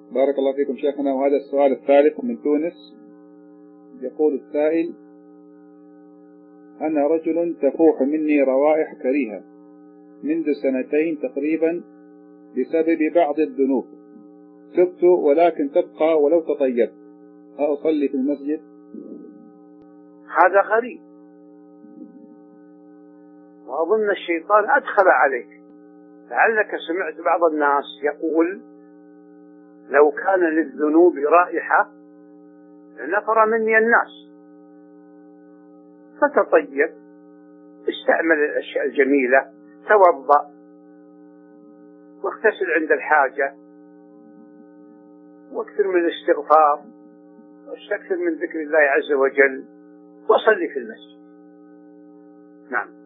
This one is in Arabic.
بارك الله فيكم شيخنا. وهذا السؤال الثالث من تونس. يقول السائل: أنا رجل تفوح مني روائح كريهة منذ 2 تقريبا بسبب بعض الذنوب، تبت ولكن تبقى ولو تطيبت، أصلي في المسجد؟ هذا غريب، وأظن الشيطان أدخل عليك. لعلك سمعت بعض الناس يقول: لو كان للذنوب رائحة لنفر مني الناس. فتطيب، استعمل الأشياء الجميلة، توضأ واغتسل عند الحاجة، واكثر من الاستغفار، واستكثر من ذكر الله عز وجل، وصلي في المسجد. نعم.